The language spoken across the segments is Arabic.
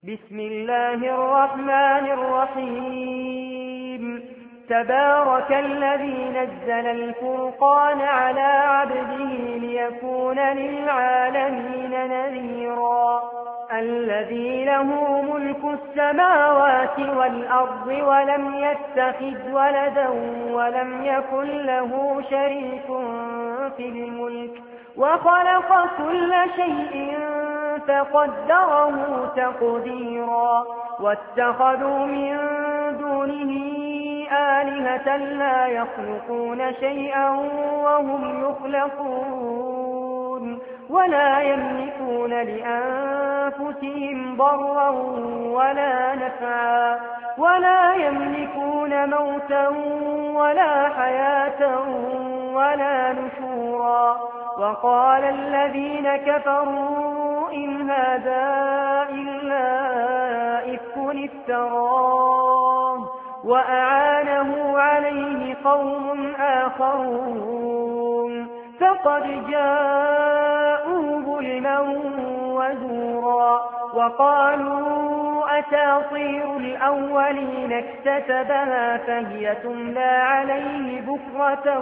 بسم الله الرحمن الرحيم تبارك الذي نزل الفرقان على عبده ليكون للعالمين نذيرا الذي له ملك السماوات والأرض ولم يتخذ ولدا ولم يكن له شريك في الملك وخلق كل شيء فقدره تقديرا واتخذوا من دونه آلهة لا يخلقون شيئا وهم يخلقون ولا يملكون لأنفسهم ضرا ولا نفعا ولا يملكون موتا ولا حياة ولا نشورا وقال الذين كفروا إن هذا إلا إفك افتراه وأعانه عليه قوم آخرون فقد جاءوا ظلما وزورا وقالوا أساطير الأولين اكتتبها فهي تملى عليه بكرة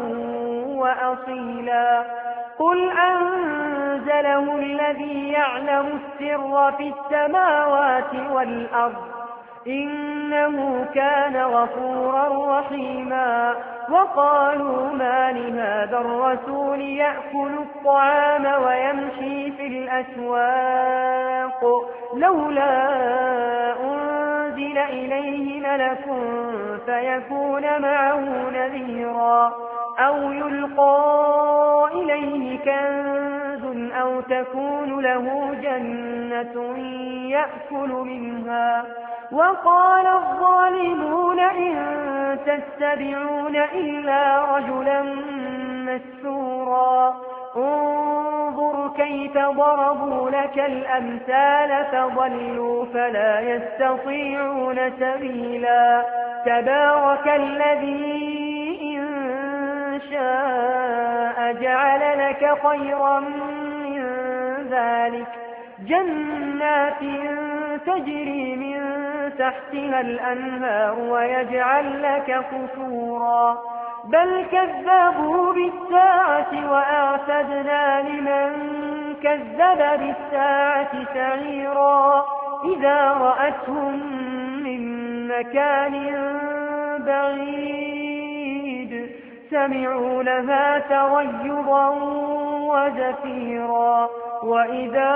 وأصيلا قل أنزله الذي يعلم السر في السماوات والأرض إنه كان غفورا رحيما وقالوا ما لهذا الرسول يأكل الطعام ويمشي في الأسواق لولا أنزل إليه ملك فيكون معه نذيرا أو يلقى إليه كنز أو تكون له جنة يأكل منها وقال الظالمون إن تتبعون إلا رجلا مسحورا انظر كيف ضربوا لك الأمثال فضلوا فلا يستطيعون سبيلا تبارك الذي إن شاء جعل لك خيرا من ذلك جنات تجري من تحتها الأنهار ويجعل لك قصورا بل كذبوا بالساعة وأعتدنا لمن كذب بالساعة سعيرا إذا رأتهم من مكان بعيد سمعوا لها تغيظا وزفيرا وإذا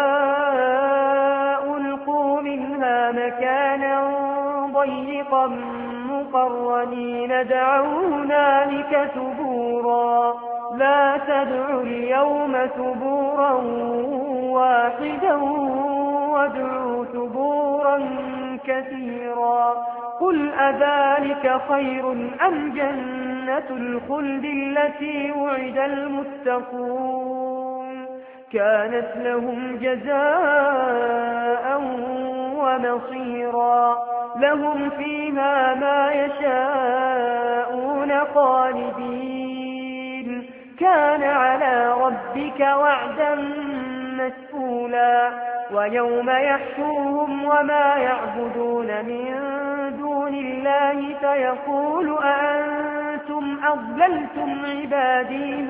ألقوا منها مكانا ضيقا مقرنين دعوا هنالك ثبورا لا تدعوا اليوم ثبورا واحدا وادعوا ثبورا كثيرا قل أذلك خير أم جنة الخلد التي وعد المتقون كانت لهم جزاء ومصيرا لهم فيها ما يشاءون خالدين كان على ربك وعدا مسئولا ويوم يحشرهم وما يعبدون من دون الله فيقول أأنتم أضللتم عبادي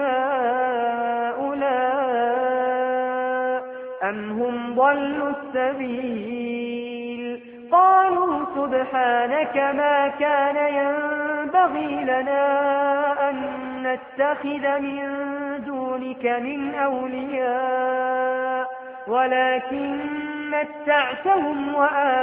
هؤلاء أم هم ضلوا السبيل قالوا سبحانك ما كان ينبغي لنا أن نتخذ من دونك من أولياء ولكن متعتهم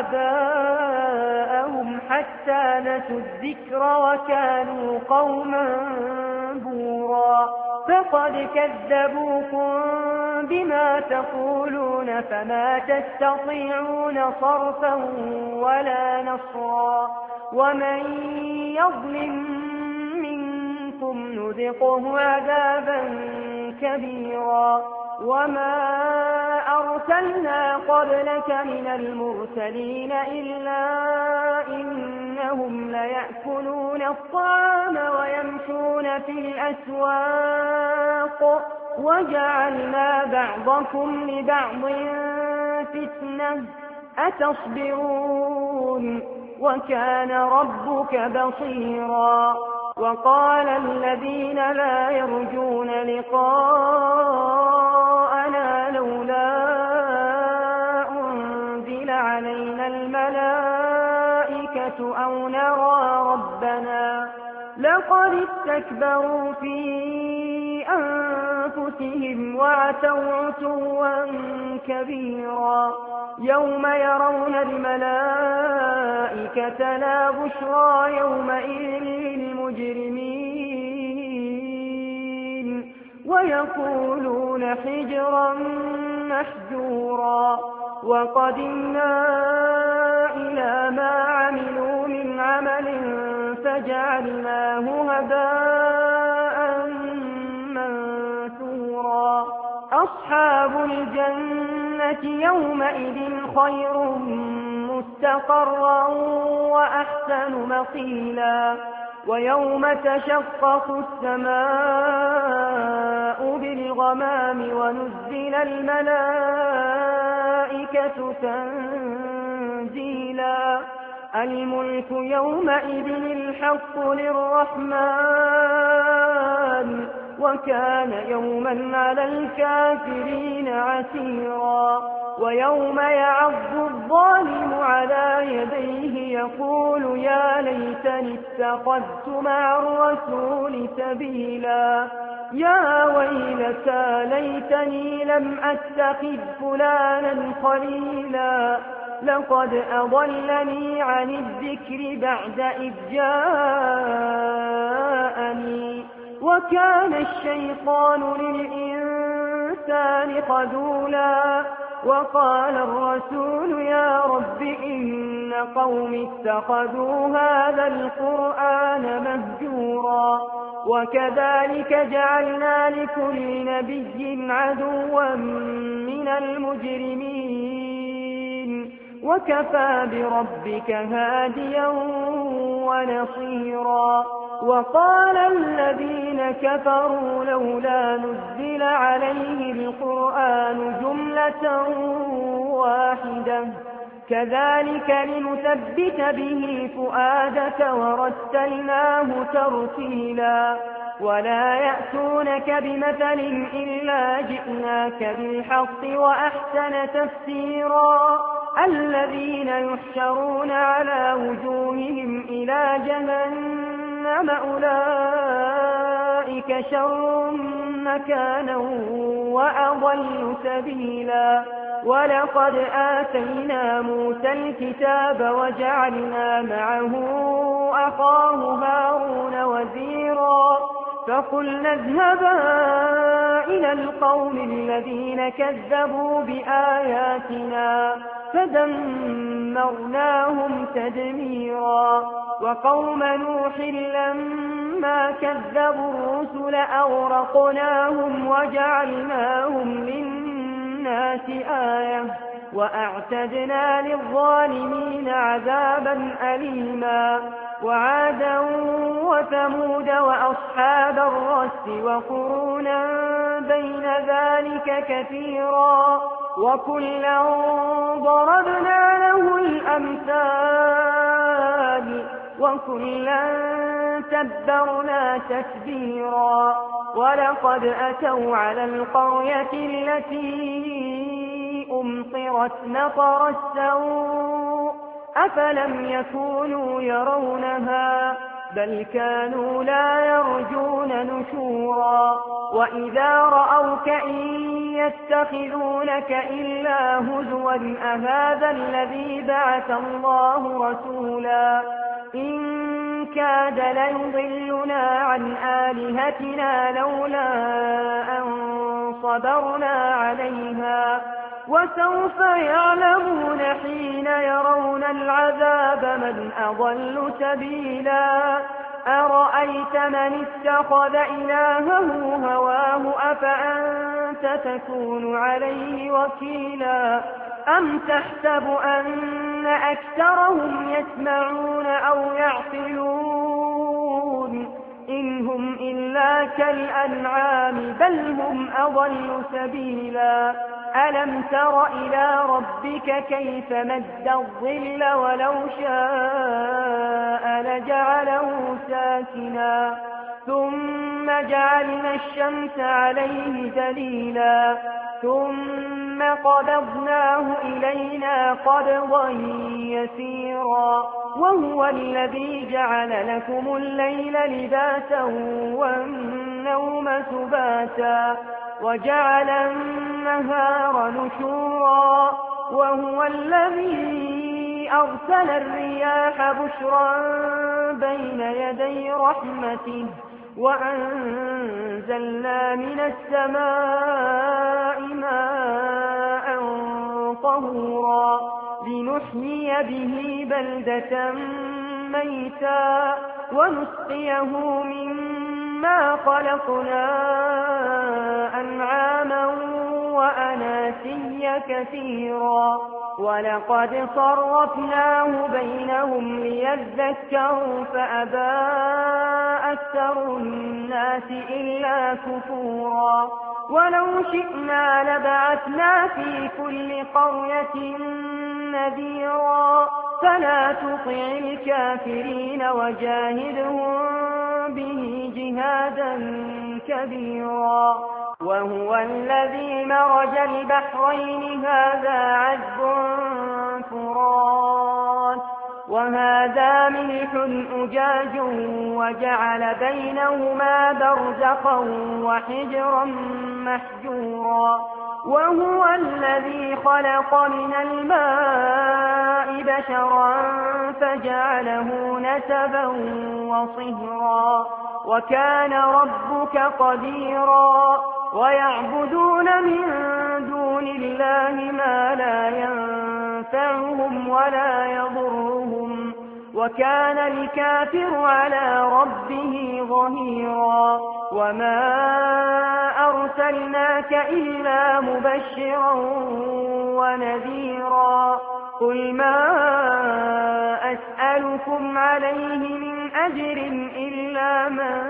وآباءهم حتى نسوا الذكر وكانوا قوما بورا فقد كذبوكم بما تقولون فما تستطيعون صرفا ولا نصرا ومن يظلم منكم نذقه عذابا كبيرا وما أرسلنا قبلك من المرسلين إلا إنهم ليأكلون الطعام ويمشون في الأسواق وجعلنا بعضكم لبعض فتنة أتصبرون وكان ربك بصيرا وقال الذين لا يرجون لقاءنا لولا أنزل علينا الملائكة أو نرى ربنا لقد استكبروا في أنفسهم وعتوا عتوا كبيرا يوم يرون الملائكة لا بشرى يومئذ للمجرمين ويقولون حجرا محجورا وقدمنا إلى ما عملوا من عمل فجعلناه هباء منثورا أصحاب الجنة يومئذ خير مستقرا وأحسن مقيلا ويوم تشقق السماء بالغمام ونزل الملائكة تنزيلا الملك يومئذ الحق للرحمن وكان يوما على الكافرين عسيرا ويوم يعض الظالم على يديه يقول يا ليتني اتخذت مع الرسول سبيلا يا ويلتى ليتني لم أتخذ فلانا خليلا لقد أضلني عن الذكر بعد إذ جاءني وكان الشيطان للإنسان خذولا وقال الرسول يا رب إن قوم اتخذوا هذا القرآن مهجورا وكذلك جعلنا لكل نبي عدوا من المجرمين وكفى بربك هاديا ونصيرا وقال الذين كفروا لولا نزل عليه القرآن جملة واحدة كذلك لنثبت به فؤادك ورتلناه ترتيلا ولا يأتونك بمثل إلا جئناك بالحق وأحسن تفسيرا الذين يحشرون على وجوههم إلى جهنم أولئك شر مكانا وأضل سبيلا ولقد آتينا موسى الكتاب وجعلنا معه أخاه هارون وزيرا فقلنا اذهبا إلى القوم الذين كذبوا بآياتنا فدمرناهم تدميرا وقوم نوح لما كذبوا الرسل أغرقناهم وجعلناهم للناس آية وأعتدنا للظالمين عذابا أليما وعادا وثمود وأصحاب الرس وقرونا بين ذلك كثيرا وكلا ضربنا له الأمثال وكلا تبرنا تتبيرا ولقد أتوا على القرية التي أمطرت مطر السوء أفلم يكونوا يرونها بل كانوا لا يرجون نشورا وإذا رأوك إن يتخذونك إلا هزوا أهذا الذي بعث الله رسولا إن كاد ليضلنا عن آلهتنا لولا أن صبرنا عليها وسوف يعلمون حين يرون العذاب من أضل سبيلا أرأيت من اتخذ إلهه هواه أفأنت تكون عليه وكيلا أم تحسب أن أكثرهم يسمعون أو يعقلون إن هم إلا كالأنعام بل هم أضل سبيلا ألم تر إلى ربك كيف مد الظل ولو شاء لجعله ساكنا ثم جعلنا الشمس عليه دليلا ثم قبضناه إلينا قبضا يسيرا وهو الذي جعل لكم الليل لباسا والنوم سباتا وجعل النهار نشورا وهو الذي أرسل الرياح بشرا بين يدي رحمته وأنزلنا من السماء ماء طهورا لنحيي به بلدة ميتا ونسقيه مما خلقنا أنعاما وأناسيا كثيرا ولقد صرفناه بينهم ليذكروا فأبى أكثر الناس إلا كفورا ولو شئنا لبعثنا في كل قرية نذيرا فلا تطع الكافرين وجاهدهم به جهادا كبيرا وهو الذي مرج البحرين هذا عذب فرات وهذا ملح أجاج وجعل بينهما برزخا وحجرا محجورا وهو الذي خلق من الماء بشرا فجعله نسبا وصهرا وكان ربك قديرا ويعبدون من دون الله ما لا ينفعهم ولا يضرهم وكان الكافر على ربه ظهيرا وما أرسلناك إلا مبشرا ونذيرا قل ما أسألكم عليه من أجر إلا من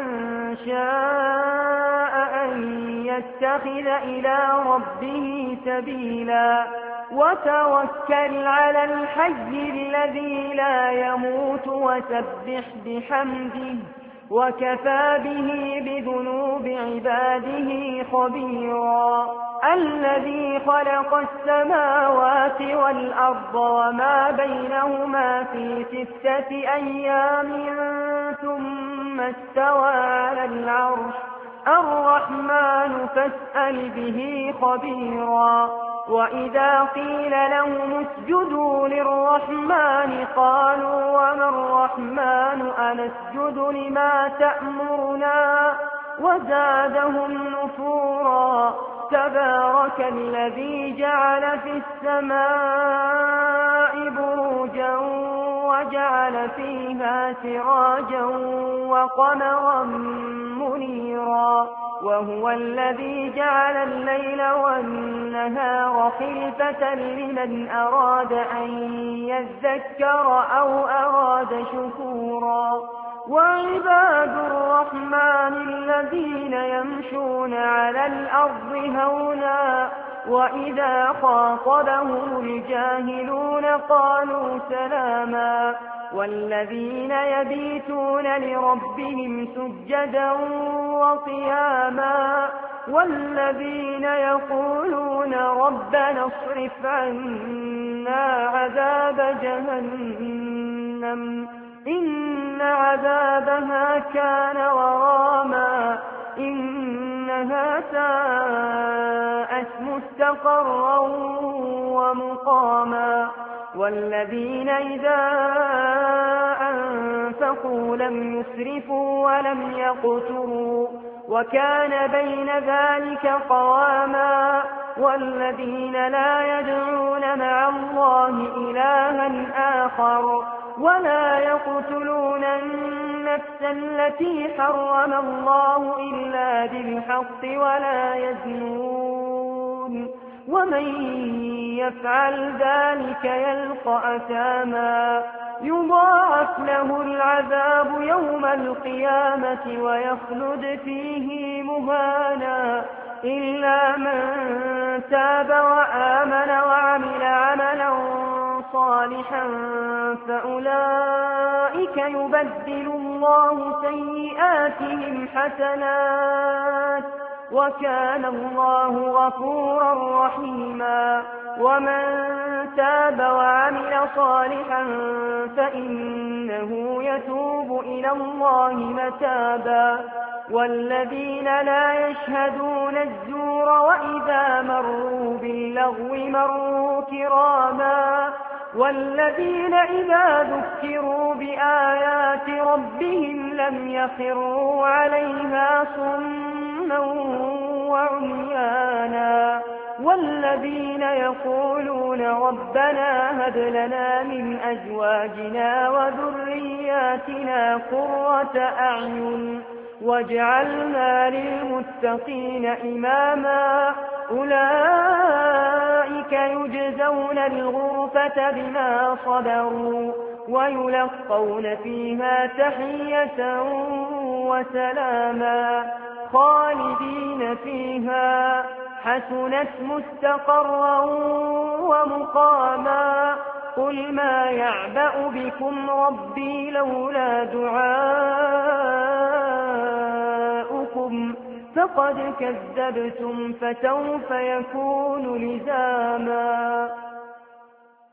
شاء أن يتخذ إلى ربه سبيلا وتوكل على الحي الذي لا يموت وسبح بحمده وكفى به بذنوب عباده خبيرا الذي خلق السماوات والأرض وما بينهما في 6 أيام ثم استوى على العرش الرحمن فاسأل به خبيرا وإذا قيل لهم اسجدوا للرحمن قالوا وما الرحمن أنسجد لما تأمرنا وزادهم نفورا تبارك الذي جعل في السماء بروجا وجعل فيها سراجا وقمرا منيرا وهو الذي جعل الليل والنهار خلفة لمن أراد أن يذكر أو أراد شكورا وعباد الرحمن الذين يمشون على الأرض هونا وإذا خاطبهم الجاهلون قالوا سلاما والذين يبيتون لربهم سجدا وقياما والذين يقولون ربنا اصرف عنا عذاب جهنم إن عذابها كان غراما إنها ساءت مستقرا ومقاما والذين إذا أنفقوا لم يسرفوا ولم يقتروا وكان بين ذلك قواما والذين لا يدعون مع الله إلها آخر ولا يقتلون النفس التي حرم الله إلا بالحق ولا يزنون ومن يفعل ذلك يلقى أثاما يضاعف له العذاب يوم القيامة ويخلد فيه مهانا إلا من تاب وآمن وعمل عملا صالحا فأولئك يبدل الله سيئاتهم حسنات وكان الله غفورا رحيما. ومن تاب وعمل صالحا فإنه يتوب إلى الله متابا. والذين لا يشهدون الزور وإذا مروا باللغو مروا كراما. والذين إذا ذكروا بآيات ربهم لم يخروا عليها صما وعميانا. والذين يقولون ربنا هب لنا من أزواجنا وذرياتنا قرة أعين واجعلنا للمتقين إماما. أولئك يجزون الغرفة بما صبروا ويلقون فيها تحية وسلاما خالدين فيها حسنت مستقرا ومقاما. قل ما يعبأ بكم ربي لولا دعاؤكم فقد كذبتم فسوف يكون لزاما.